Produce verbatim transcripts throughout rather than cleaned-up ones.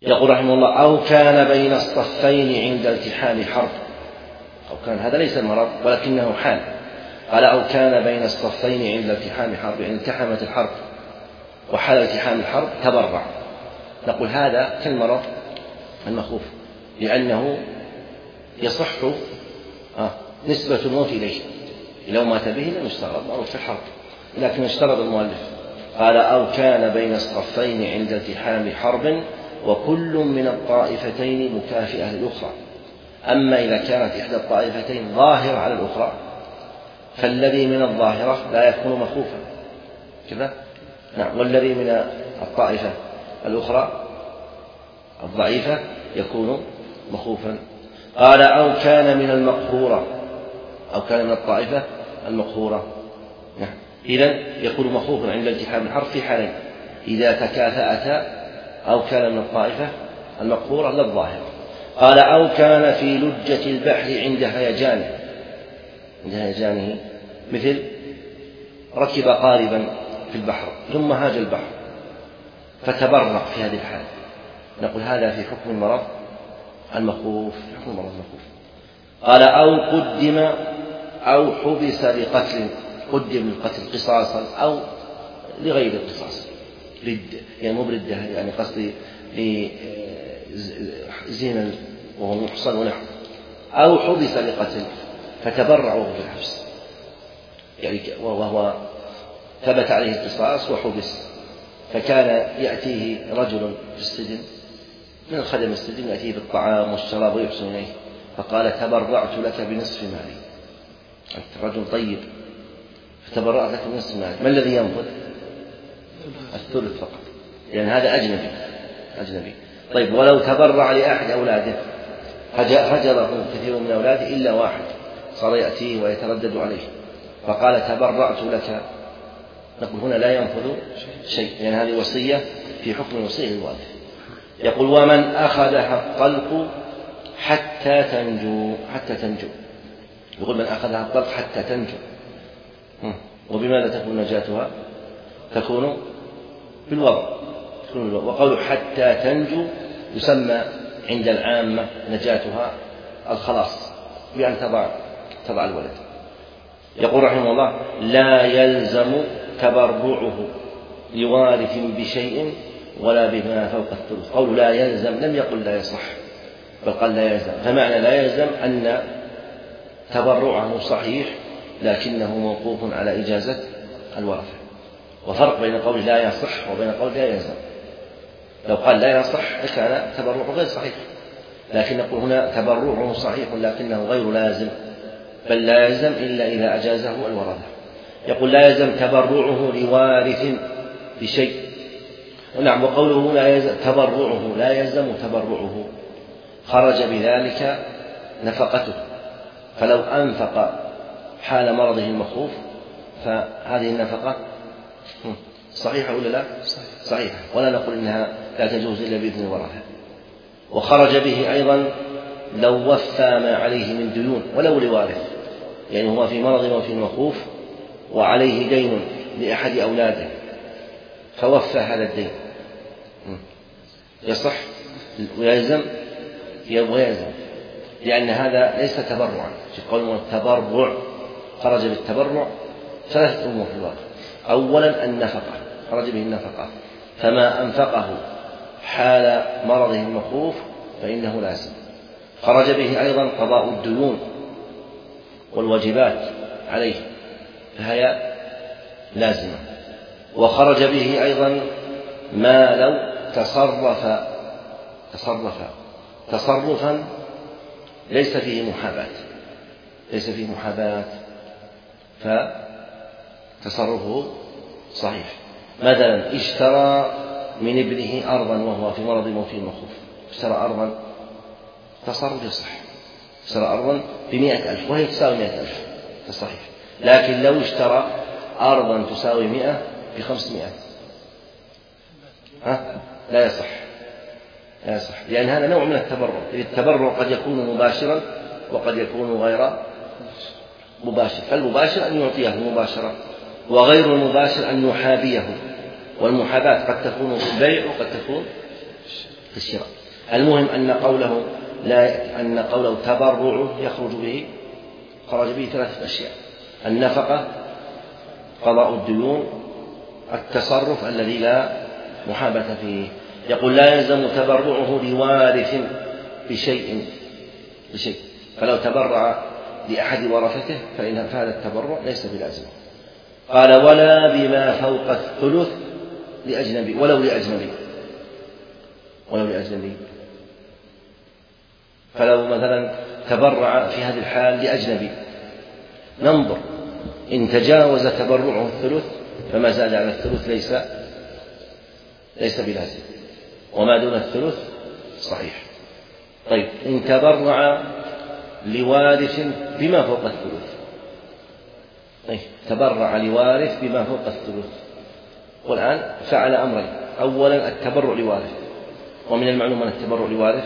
يقول رحمه الله: أو كان بين الصفين عند التحام حرب. أو كان هذا ليس المرض ولكنه حال. قال: أو كان بين الصفين عند التحام حرب، يعني التحمت الحرب وحال التحام الحرب تبرع. نقول هذا كالمرض المخوف، لأنه يصح نسبة الموت إليه، لو مات به لم يشترط موت في الحرب، لكن اشترط المؤلف. قال: أو كان بين الصفين عند التحام حرب وكل من الطائفتين مكافئة للأخرى. أما إذا كانت إحدى الطائفتين ظاهرة على الأخرى فالذي من الظاهرة لا يكون مخوفا كذا، نعم، والذي من الطائفة الأخرى الضعيفة يكون مخوفا. قال: أو كان من المقهورة، أو كان من الطائفة المقهورة، نعم. إذن يكون مخوفا عند التحام الحرب في حالين: إذا تكافأتا أو كان من الطائفة المقهورة لا الظاهرة. قال: أو كان في لجة البحر عند هيجانه، عند هيجانه، مثل ركب قاربا في البحر ثم هاج البحر فتبرق في هذه الحال، نقول هذا في حكم المرض المخوف، حكم المرض المخوف. قال: أو قدم أو حبس لقتل، قدم للقتل قصاصا أو لغير القصاص، يعني مو بالردة، يعني قصدي لزنا وهو محصن ونحو، أو حبس لقتل فتبرع وهو في الحبس، يعني وهو ثبت عليه القصاص وحبس، فكان يأتيه رجل في السجن من الخدم السجن، يأتيه بالطعام والشراب ويحسن إليه، فقال: تبرعت لك بنصف مالي، أنت رجل طيب فتبرعت لك بنصف مالي. ما الذي ينفذ؟ الثلث فقط، لأن يعني هذا أجنبي أجنبي. طيب، ولو تبرع لأحد أولاده هجره كثير من أولاده إلا واحد، صار يأتيه ويتردد عليه، فقال: تبرعت لك، نقول هنا لا ينفذ شيء، لأن يعني هذه وصية في حكم الوصية للوالد. يقول: ومن أخذها الطلق حتى تنجو، حتى تنجو، يقول من أخذها الطلق حتى تنجو. وبماذا تكون نجاتها؟ تكون بالوضع، وقول حتى تنجو يسمى عند العامة نجاتها الخلاص، بأن تضع تضع الولد. يقول رحمه الله: لا يلزم تبرعه لوارث بشيء ولا بما فوق الثلث. قول لا يلزم لم يقل لا يصح، بل قال لا يلزم، فمعنى لا يلزم أن تبرعه صحيح لكنه موقوف على إجازة الورثة. وفرق بين قول لا يصح وبين قول لا يلزم. لو قال لا يصح لكان تبرعه غير صحيح، لكن نقول هنا تبرعه صحيح لكنه غير لازم، بل لا يلزم إلا إذا أجازه الورثة. يقول: لا يلزم تبرعه لوارث بشيء. نعم، وقوله لا يلزم تبرعه، لا يلزم تبرعه، خرج بذلك نفقته، فلو أنفق حال مرضه المخوف فهذه النفقة صحيحة ولا لا؟ صحيحة، ولا نقول إنها لا تجوز إلا بإذن الورثة. وخرج به أيضا لو وفى ما عليه من ديون ولو لوارث، يعني هو في مرض وفي المخوف وعليه دين لأحد أولاده فوفى هذا الدين، يصح ويلزم ويلزم، لأن هذا ليس تبرعا. في قول التبرع خرج بالتبرع ثلاثة أمور في الواقع: أولا النفقة، خرج به النفقة، فما أنفقه حال مرضه المخوف فإنه لازم. خرج به أيضا قضاء الديون والواجبات عليه فهي لازمة. وخرج به أيضا ما لو تصرف تصرف تصرفا ليس فيه محاباة، ليس فيه محاباة فتصرفه صحيح. مثلا اشترى من ابنه أرضا وهو في مرض وفي مخوف، اشترى أرضا، تصرف يصح، اشترى أرضا بمئة ألف وهي تساوي مئة ألف فصحيح. لكن لو اشترى أرضا تساوي مئة بخمسمائة ها؟ لا يصح، لا يصح، لأن هذا نوع من التبرع. التبرع قد يكون مباشرا وقد يكون غير مباشر، فالمباشر أن يعطيه مباشرة، وغير المباشر أن يحابيه، والمحاباة قد تكون في البيع وقد تكون في الشراء. المهم أن قوله لا أن قوله تبرع يخرج به خرج به ثلاثة أشياء: النفقة، قضاء الديون، التصرف الذي لا محابة فيه. يقول لا يلزم تبرعه لوارث بشيء بشيء فلو تبرع لأحد ورثته فإن هذا التبرع ليس بلازم. قال ولا بما فوق الثلث لأجنبي ولو لأجنبي ولو لأجنبي فلو مثلا تبرع في هذه الحال لأجنبي ننظر إن تجاوز تبرعه الثلث فما زاد على الثلث ليس ليس بلازم، وما دون الثلث صحيح. طيب إن تبرع لوارث بما فوق الثلث، طيب تبرع لوارث بما فوق الثلث، والآن فعل أمرين: أولا التبرع لوارث، ومن المعلوم أن التبرع لوارث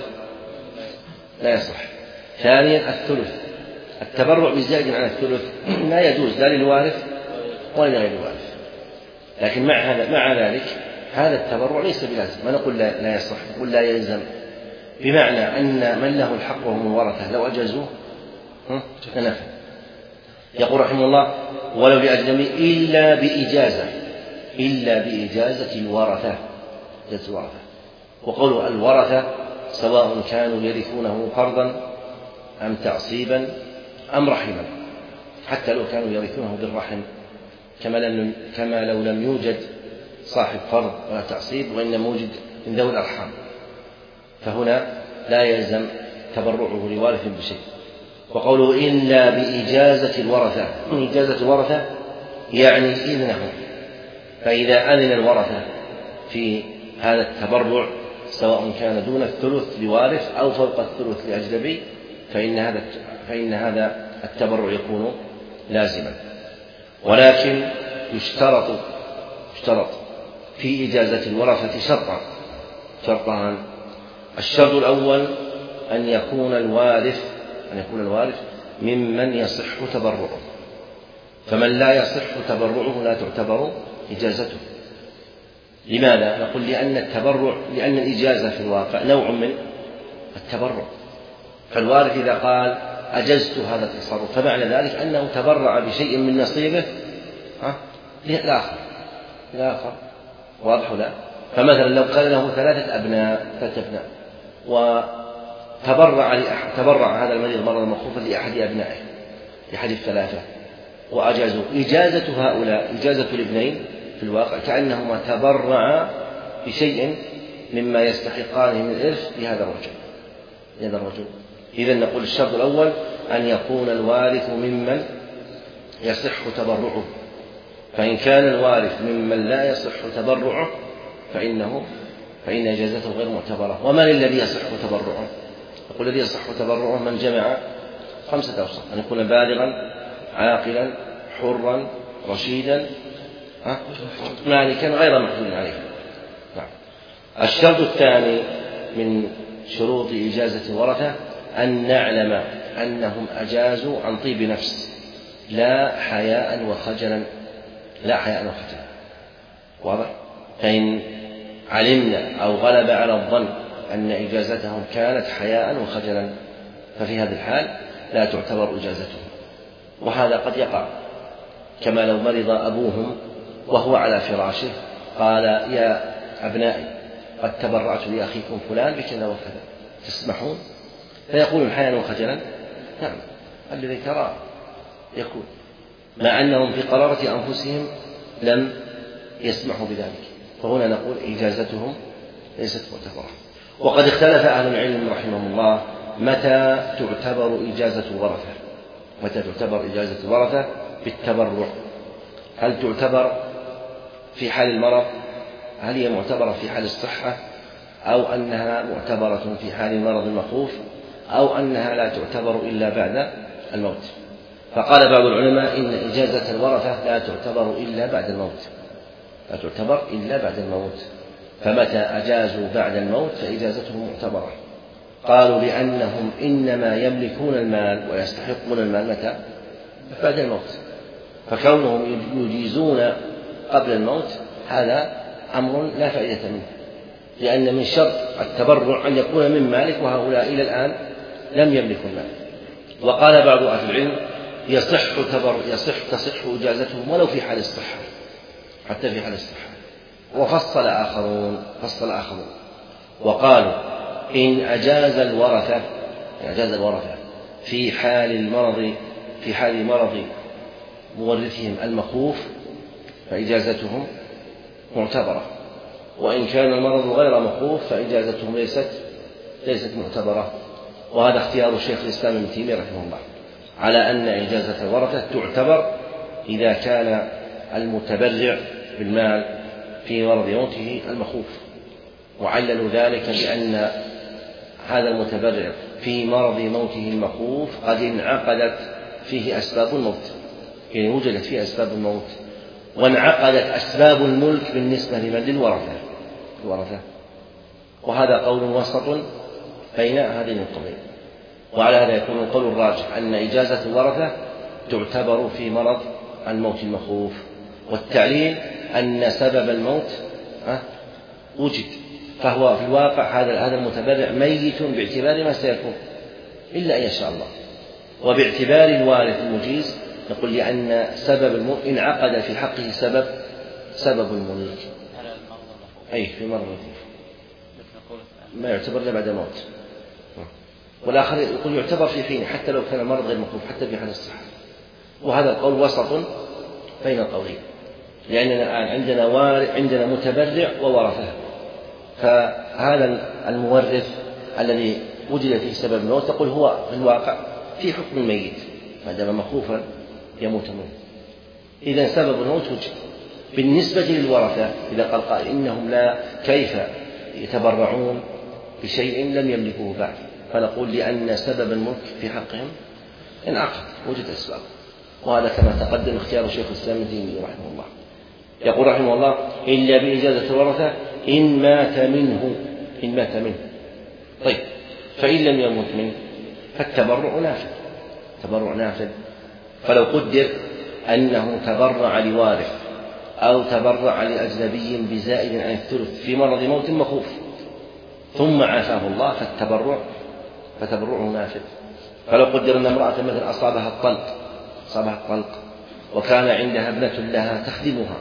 لا يصح. ثانيا الثلث، التبرع بزائد على الثلث لا يجوز لا للوارث ولا لغير الوارث. لكن مع هذا مع ذلك هذا التبرع ليس بلازم، ما نقول لا, لا يصح، نقول لا يلزم، بمعنى أن من له الحق وهم الورثة لو أجازوه تنفذ. يقول رحمه الله ولو لأجنبي إلا بإجازة إلا بإجازة الورثة إجازة الورثة. وقوله الورثة سواء كانوا يرثونه فرضا أم تعصيبا أم رحما، حتى لو كانوا يرثونه بالرحم، كما, كما لو لم يوجد صاحب فرض ولا تعصيب وإنما وجد من ذوي الأرحام، فهنا لا يلزم تبرعه لوارث بشيء. وقوله إلا بإجازة الورثة، إجازة الورثة يعني إذنهم، فإذا أذن الورثة في هذا التبرع سواء كان دون الثلث لوارث أو فوق الثلث لأجنبي فإن هذا فإن هذا التبرع يكون لازما. ولكن يشترط يشترط في إجازة الورثة شرطان شرطان الشرط الأول أن يكون الوارث أن يكون الوارث ممن يصح تبرعه، فمن لا يصح تبرعه لا تعتبر إجازته. لماذا؟ نقول لأن التبرع لأن الإجازة في الواقع نوع من التبرع، فالوارث إذا قال أجزت هذا التصرف فمعنى ذلك أنه تبرع بشيء من نصيبه للآخر للآخر واضح لا؟ فمثلا لو قال له ثلاثة أبناء ثلاثة أبناء وتبرع لأحد تبرع هذا المريض مرضا مخوفا لأحد أبنائه لأحد الثلاثة وأجازوا، إجازة هؤلاء إجازة الابنين في الواقع كأنهما تبرعا بشيء مما يستحقانه من الإرث لهذا الرجل لهذا الرجل إذن نقول الشرط الأول أن يكون الوارث ممن يصح تبرعه، فإن كان الوارث ممن لا يصح تبرعه فإنه فإن إجازته غير معتبرة. ومن الذي يصح تبرعه؟ يقول الذي يصح تبرعه من جمع خمسة أوصاف: أن يكون بالغا عاقلا حرا رشيدا مالكا غير محزون عليه. الشرط الثاني من شروط إجازة الورثة أن نعلم أنهم أجازوا عن طيب نفس لا حياء وخجلا لا حياء وخجلا واضح؟ فإن علمنا أو غلب على الظن أن إجازتهم كانت حياء وخجلا ففي هذه الحال لا تعتبر إجازتهم. وهذا قد يقع، كما لو مرض أبوهم وهو على فراشه قال يا أبنائي قد تبرعت لأخيكم فلان بكذا وكذا تسمحون؟ فيقولون حياء وخجلا نعم الذي ترى يكون، مع أنهم في قرارة أنفسهم لم يسمحوا بذلك. فهنا نقول إجازتهم ليست معتبرة. وقد اختلف أهل العلم رحمهم الله متى تعتبر إجازة الورثة متى تعتبر إجازة الورثة بالتبرع، هل تعتبر في حال المرض؟ هل هي معتبرة في حال الصحة؟ أو أنها معتبرة في حال المرض المخوف؟ أو أنها لا تعتبر إلا بعد الموت؟ فقال بعض العلماء إن إجازة الورثة لا تعتبر إلا بعد الموت لا تعتبر إلا بعد الموت فمتى أجازوا بعد الموت فإجازتهم معتبرة. قالوا لأنهم إنما يملكون المال ويستحقون المال متى؟ بعد الموت، فكونهم يجيزون قبل الموت هذا أمر لا فائدة منه لأن من شرط التبرع أن يكون من مالك، وهؤلاء إلى الآن لم يملكوا المال. وقال بعض أهل العلم يصح تبر يصح تصح إجازتهم ولو في حال الصحة، حتى في حال الصحة. وفصل آخرون فصل آخرون وقالوا إن أجاز الورثة إن أجاز الورثة في حال المرض في حال مرض مورثهم المخوف فإجازتهم معتبرة، وإن كان المرض غير مخوف فإجازتهم ليست ليست معتبرة. وهذا اختيار شيخ الإسلام ابن تيمية رحمه الله على أن إجازة الورثة تعتبر إذا كان المتبرع بالمال في مرض موته المخوف، وعللوا ذلك بأن هذا المتبرع في مرض موته المخوف قد انعقدت فيه أسباب الموت، يعني وجدت فيه أسباب الموت، وانعقدت أسباب الملك بالنسبة لمن للورثة الورثة. وهذا قول وسط بين هذين القولين. وعلى هذا يكون القول الراجح أن إجازة الورثة تعتبر في مرض الموت المخوف، والتعليل أن سبب الموت وجد، فهو في الواقع هذا هذا المتبرع ميت باعتبار ما سيكون إلا أن يشاء الله، وباعتبار الوارث المجيز نقول لأن سبب الموت انعقد في حقه سبب سبب الملك. أي في مرض المخوف ما يعتبر إلا بعد الموت، والآخر يقول يعتبر في حينه حتى لو كان المرض غير مخوف حتى في حال الصحة. وهذا القول وسط بين القولين، لأننا الآن عندنا وارث عندنا متبرع وورثة، فهذا المورث الذي وجد فيه سبب الموت تقول هو في الواقع في حكم الميت ما دام مخوفا يموت منه، إذا سبب الموت وجد. بالنسبة للورثة إذا قال قائل إنهم لا كيف يتبرعون بشيء لم يملكوه بعد، فنقول لأن سبب الملك في حقهم انعقد وجد أسباب. وهذا كما تقدم اختيار شيخ الإسلام ابن تيمية رحمه الله. يقول رحمه الله إلا بإجازة الورثة إن مات منه إن مات منه طيب، فإن لم يمت منه فالتبرع نافذ تبرع نافذ. فلو قدر أنه تبرع لوارث أو تبرع لأجنبي بزائد عن الثلث في مرض موت مخوف ثم عافاه الله فالتبرع فتبرعه نافذ. فلو قدر أن امرأة مثلا أصابها الطلق أصابها الطلق وكان عندها ابنة لها تخدمها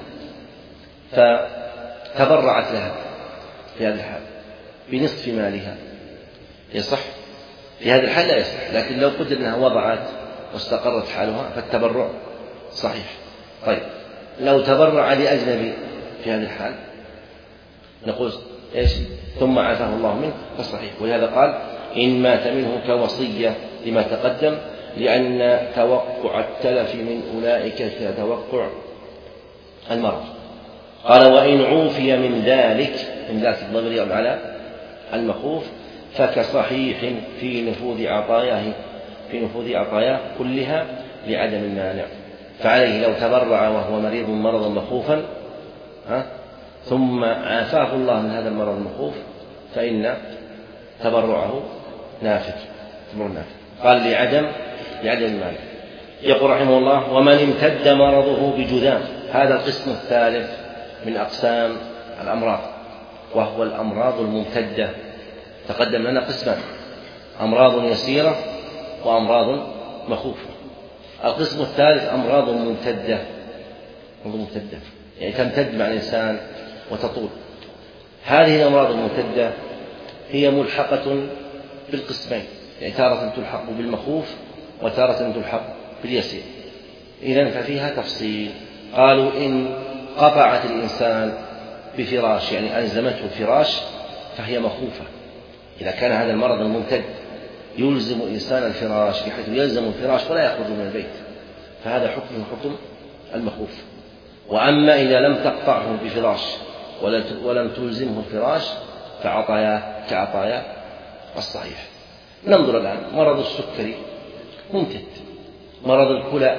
فتبرعت لها في هذه الحال بنصف مالها يصح؟ في هذه الحال لا يصح، لكن لو قدر أنها وضعت واستقرت حالها فالتبرع صحيح. طيب لو تبرع لأجنبي في هذه الحال نقول إيش؟ ثم عافاه الله منه فصحيح. ولهذا قال إن مات منه كوصية لما تقدم، لأن توقع التلف من أولئك كتوقع المرض. قال وإن عوفي من ذلك من ذلك الضمير على المخوف فكصحيح في نفوذ عطاياه في نفوذ عطاياه كلها لعدم المانع. فعليه لو تبرع وهو مريض مرضا مخوفا ها ثم عافاه الله من هذا المرض المخوف فإن تبرعه نافذ تبرع نافذ. قال لعدم لعدم المانع. يقول رحمه الله ومن امتد مرضه بجذام، هذا القسم الثالث من أقسام الأمراض وهو الأمراض الممتدة. تقدم لنا قسمان: أمراض يسيرة وأمراض مخوفة. القسم الثالث أمراض ممتدة ممتدة يعني تمتد مع الإنسان وتطول. هذه الأمراض الممتدة هي ملحقة بالقسمين، يعني تارة تلحق بالمخوف وتارة تلحق باليسير. إذن ففيها تفصيل. قالوا إن قطعت الإنسان بفراش يعني ألزمته الفراش فهي مخوفة. إذا كان هذا المرض الممتد يلزم الإنسان الفراش بحيث يلزم الفراش ولا يخرج من البيت فهذا حكم حكم المخوف. وأما إذا لم تقطعه بفراش ولم تلزمه الفراش فعطايا كعطايا الصحيح. ننظر الآن مرض السكري ممتد، مرض الكلى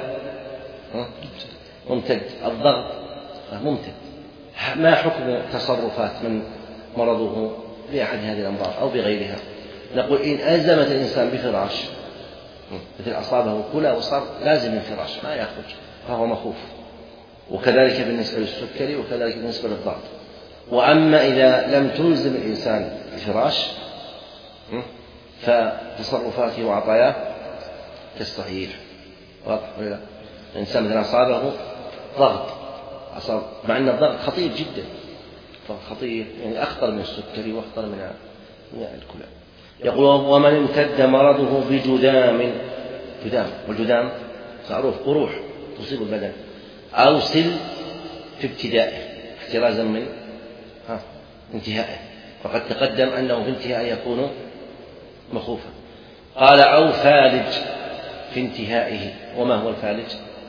ممتد، الضغط ممتد. ما حكم تصرفات من مرضه بأحد هذه الأمراض أو بغيرها؟ نقول إن ألزمت الإنسان بفراش مثل أصابه الكلى وصار لازم الفراش ما يخرج فهو مخوف. وكذلك بالنسبة للسكري وكذلك بالنسبة للضغط. وأما إذا لم تلزم الإنسان الفراش فتصرفاته وعطاياه كالصحيح. واضح ولا لا؟ الإنسان مثلا أصابه ضغط، أصاب مع أن الضغط خطير جدا، ضغط خطير يعني أخطر من السكري وأخطر من الكلى. يقول ومن امتد مرضه بجذام، جذام، والجذام معروف قروح تصيب البدن، أو سل في ابتدائه احترازا من انتهائه، فقد تقدم أنه في انتهائه يكون مخوفا. قال أو فالج في انتهائه. وما هو الفالج؟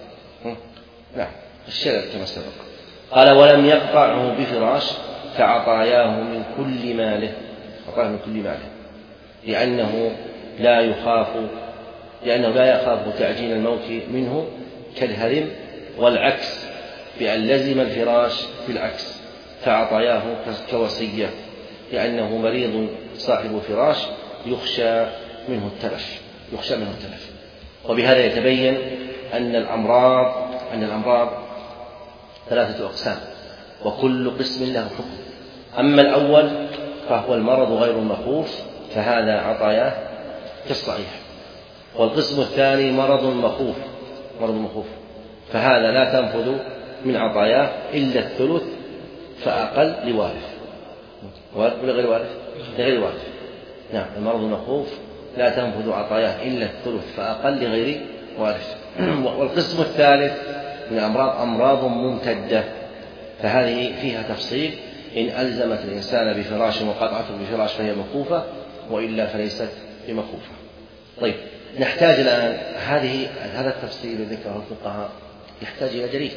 نعم الشلل كما سبق. قال ولم يقطعه بفراش فعطاياه من كل ماله، عطاه من كل ماله لأنه لا يخاف لأنه لا يخاف تعجيل الموت منه كالهرم، والعكس بأن لزم الفراش في العكس فعطاياه كوصية لأنه مريض صاحب فراش يخشى منه التلف يخشى منه التلف. وبهذا يتبين أن الأمراض أن الأمراض ثلاثة أقسام وكل قسم له حكم. أما الأول فهو المرض غير المخوف فهذا عطاياه كالصحيح، والقسم الثاني مرض مخوف مرض مخوف فهذا لا تنفذ من عطاياه إلا الثلث فأقل لوارث ولا غير وارث لغير وارث. نعم المرض المخوف لا تنفذ عطاياه إلا الثلث فأقل لغير وارث. والقسم الثالث من الأمراض أمراض ممتدة فهذه فيها تفصيل، إن ألزمت الإنسان بفراش وقطعته بفراش فهي مخوفة وإلا فليست بمخوفة. طيب نحتاج الآن هذه هذا التفصيل الذي ذكره الفقهاء يحتاج إلى دليل.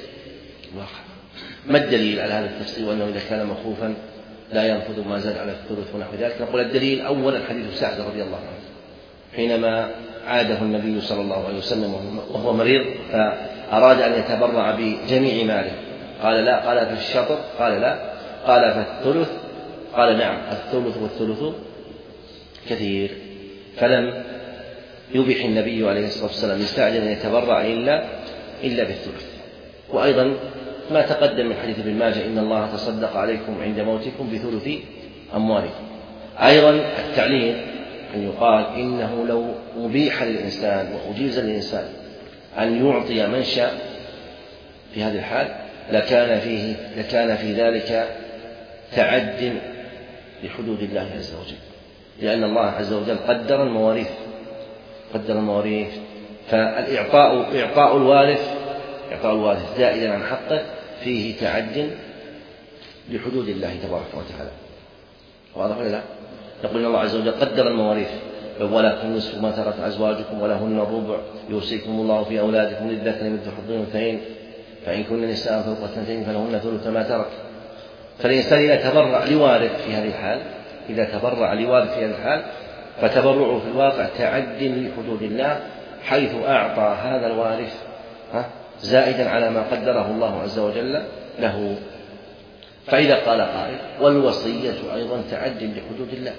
ما الدليل على هذا التفصيل وأنه إذا كان مخوفا لا ينفذ ما زاد على الثلث ونحو ذلك؟ نقول الدليل أولا حديث سعد رضي الله عنه حينما عاده النبي صلى الله عليه وسلم وهو مريض فأراد أن يتبرع بجميع ماله، قال لا، قال في الشطر، قال لا، قال فالثلث، قال نعم الثلث والثلث كثير، فلم يبح النبي عليه الصلاة والسلام يستعجل أن يتبرع إلا إلا بالثلث. وأيضا ما تقدم من حديث ابن ماجه إن الله تصدق عليكم عند موتكم بثلث أموالكم. أيضا التعليل أن يقال إنه لو أبيح للإنسان وأجيز للإنسان أن يعطي من شاء في هذه الحال لكان فيه لكان في ذلك تعد لحدود الله عز وجل، لأن الله عز وجل قدر المواريث قدر المواريث فالإعطاء إعطاء الوارث إعطاء الوارث زائدا عن حقه فيه تعد لحدود الله تبارك وتعالى. واضح ولا لا؟ يقول إن الله عز وجل قدر المواريث ولكم نصف ما ترك أزواجكم ولهن الربع يوصيكم الله في أولادكم للذكر مثل حظ الأنثيين فإن كن نساء فوق اثنتين فلهن ثلث ما ترك. فالإنسان إذا تبرع لوارث في هذه الحال إذا تبرع لوارث في هذه الحال فتبرعه في الواقع تعد لحدود الله حيث أعطى هذا الوارث زائدا على ما قدره الله عز وجل له. فإذا قال قائل والوصية أيضا تعد لحدود الله،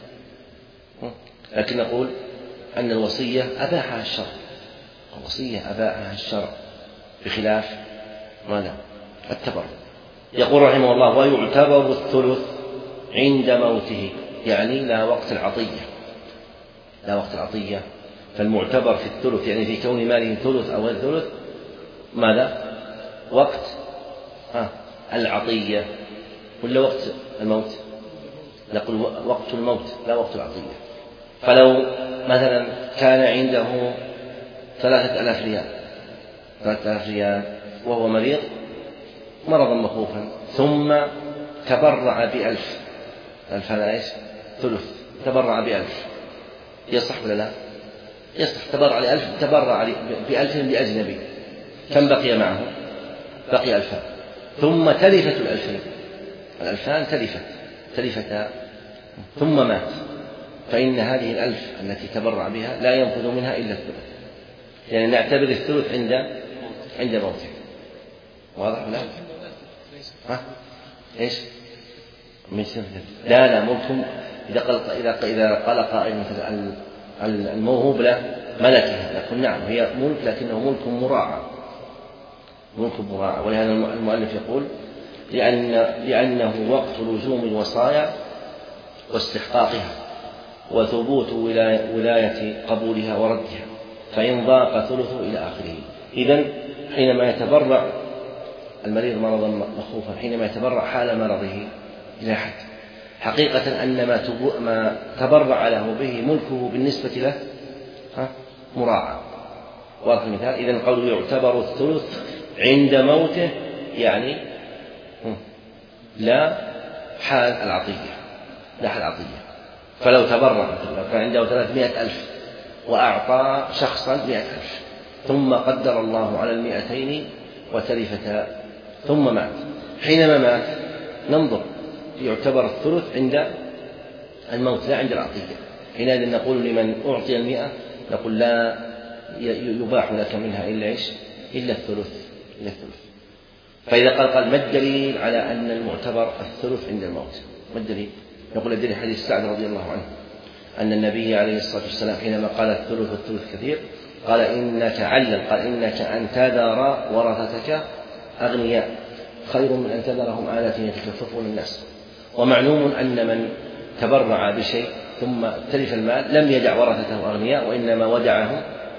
لكن نقول أن الوصية أباحها الشرع الوصية أباحها الشرع بخلاف ماذا؟ التبرع. يقول رحمه الله ويعتبر الثلث عند موته، يعني لا وقت العطية لا وقت العطية فالمعتبر في الثلث يعني في كون ماله ثلث أو غير ثلث ماذا؟ وقت ها العطية ولا وقت الموت؟ نقول وقت الموت لا وقت العطية. فلو مثلا كان عنده ثلاثة آلاف ريال ثلاثة آلاف ريال وهو مريض مرضا مخوفا ثم تبرع بألف ألف هذا إيش؟ ثلث تبرع بألف يصح ولا لا؟ يصح. تبرع لألف تبرع بألف لأجنبي كم بقي معه؟ بقي ألفان ثم تلفت الألفين الألفان تلفت تلفتا ثم مات، فإن هذه الألف التي تبرع بها لا ينفذ منها إلا الثلث، يعني نعتبر الثلث عند عند موته. واضح ولا؟ ها؟ إيش؟ لا لا ملك إذا قال إذا إذا قال قائل مثل الموهوب له ملكها نقول نعم هي ملك لكنه ملك مراعى ملك مراعى. ولهذا المؤلف يقول لأن لأنه وقت لزوم الوصايا واستحقاقها وثبوت ولاية قبولها وردها، فإن ضاق ثلثه إلى آخره. إذن حينما يتبرع المريض مرضا مخوفا، حينما يتبرع حال مرضه إلى حد حقيقة أن ما تبرع له به ملكه بالنسبة له مراعى. واضح المثال؟ إذن قوله يعتبر الثلث عند موته يعني لا حال العطية، لا حال العطية. فلو تبرع لو كان عنده ثلاثمائة ألف وأعطى شخصا مائة ألف ثم قدر الله على المائتين وتلفتا ثم مات، حينما مات ننظر يعتبر الثلث عند الموت لا عند العطية. حينئذ نقول لمن أعطي المئة نقول لا يباح لك منها إلا إيش؟ إلا الثلث إلا الثلث. فإذا قال قال ما الدليل على أن المعتبر الثلث عند الموت؟ ما الدليل؟ نقول الدليل حديث سعد رضي الله عنه أن النبي عليه الصلاة والسلام حينما قال الثلث والثلث كثير قال إنك علل قال إنك أن تذر ورثتك أغنياء خير من أن تذرهم آلة يتكففون الناس. ومعلوم أن من تبرع بشيء ثم تلف المال لم يدع ورثته أغنياء وإنما ودعهم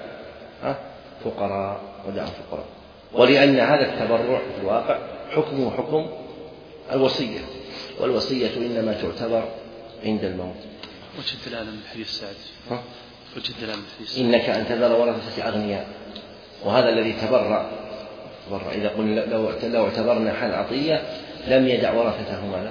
فقراء ودعهم فقراء. ولأن هذا التبرع في الواقع حكمه حكم الوصية، والوصية إنما تعتبر عند الموت. وجه الدلالة من حديث سعد؟ وجه الدلالة من حديث سعد إنك أن تذر ورثتك أغنياء، وهذا الذي تبرع تبرع إذا قلنا لو لو اعتبرنا حال عطية لم يدع ورثته ماذا؟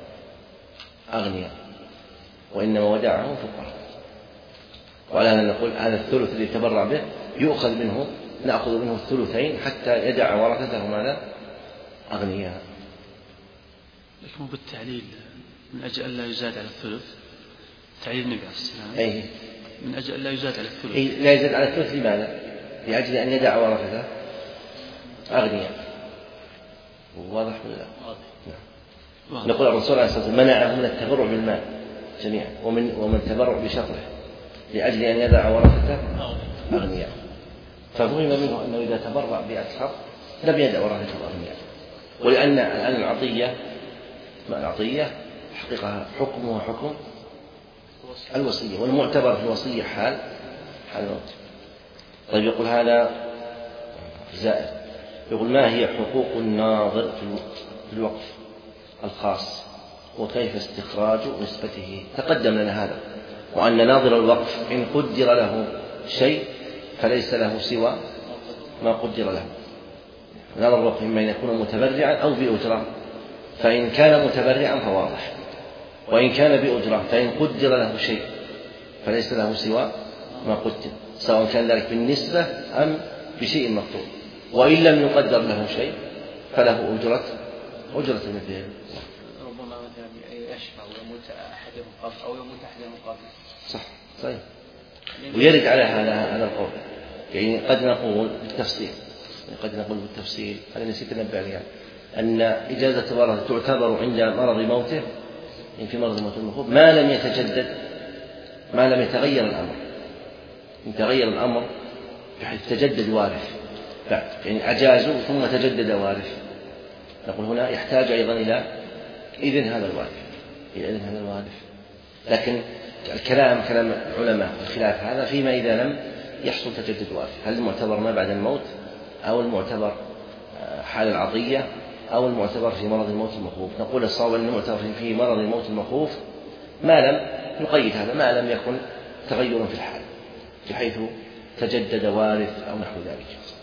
أغنياء وإنما ودعهم فقراء. وعلى هذا نقول هذا الثلث الذي تبرع به يؤخذ منه نأخذ منه الثلثين حتى يدع ورثته ماذا؟ أغنياء. لكن بالتعليل من أجل أن لا يزاد على الثلث، تعليل النبي عليه السلام أيه؟ من أجل أن لا يزاد على الثلث. أي لا يزاد على الثلث لماذا؟ لأجل أن يدع ورثته أغنياء. واضح ولا لا؟ نعم. نقول الرسول عليه الصلاة والسلام منعه من التبرع بالمال جميعا ومن ومن التبرع بشطره لأجل أن يدع ورثته أغنياء. ففهم منه أنه إذا تبرع بأكثر لم يدع ورثته أغنياء. ولأن الآن العطية ما العطية حقيقة حكمها حكم الوصية، والمعتبر في الوصية حال حال الموت. طيب يقول هذا زائد، يقول ما هي حقوق الناظر في الوقف الخاص وكيف استخراج نسبته؟ تقدم لنا هذا، وأن ناظر الوقف إن قدر له شيء فليس له سوى ما قدر له. ناظر الوقف إما أن يكون متبرعا أو بأجرة، فإن كان متبرعا فواضح، وإن كان بأجرة فإن قدر له شيء فليس له سوى ما قدر، سواء كان ذلك بالنسبة أم بشيء مقدور. وإن لم يقدر له شيء فله أجرة أجرة مثله. ربما مثلا يشفع ويموت أحد المقابل أو يموت أحد المقابل. صح صحيح. ويرد على هذا هذا القول، يعني قد نقول بالتفصيل قد نقول بالتفصيل أنا نسيت أنبه عليها أن إجازة الورثة تعتبر عند مرض موته، يعني في مرض موت المخوف ما لم يتجدد ما لم يتغير الأمر. إن تغير الأمر بحيث تجدد وارث بعد، يعني أجازوا ثم تجدد وارث، نقول هنا يحتاج أيضا إلى إذن هذا الوارث إلى إذن هذا الوارث. لكن الكلام كلام العلماء الخلاف هذا فيما إذا لم يحصل تجدد وارث، هل المعتبر ما بعد الموت أو المعتبر حال العطية أو المعتبر في مرض الموت المخوف؟ نقول الصواب أن المعتبر في مرض الموت المخوف ما لم نقيد هذا، ما لم يكن تغير في الحال بحيث تجدد وارث أو نحو ذلك.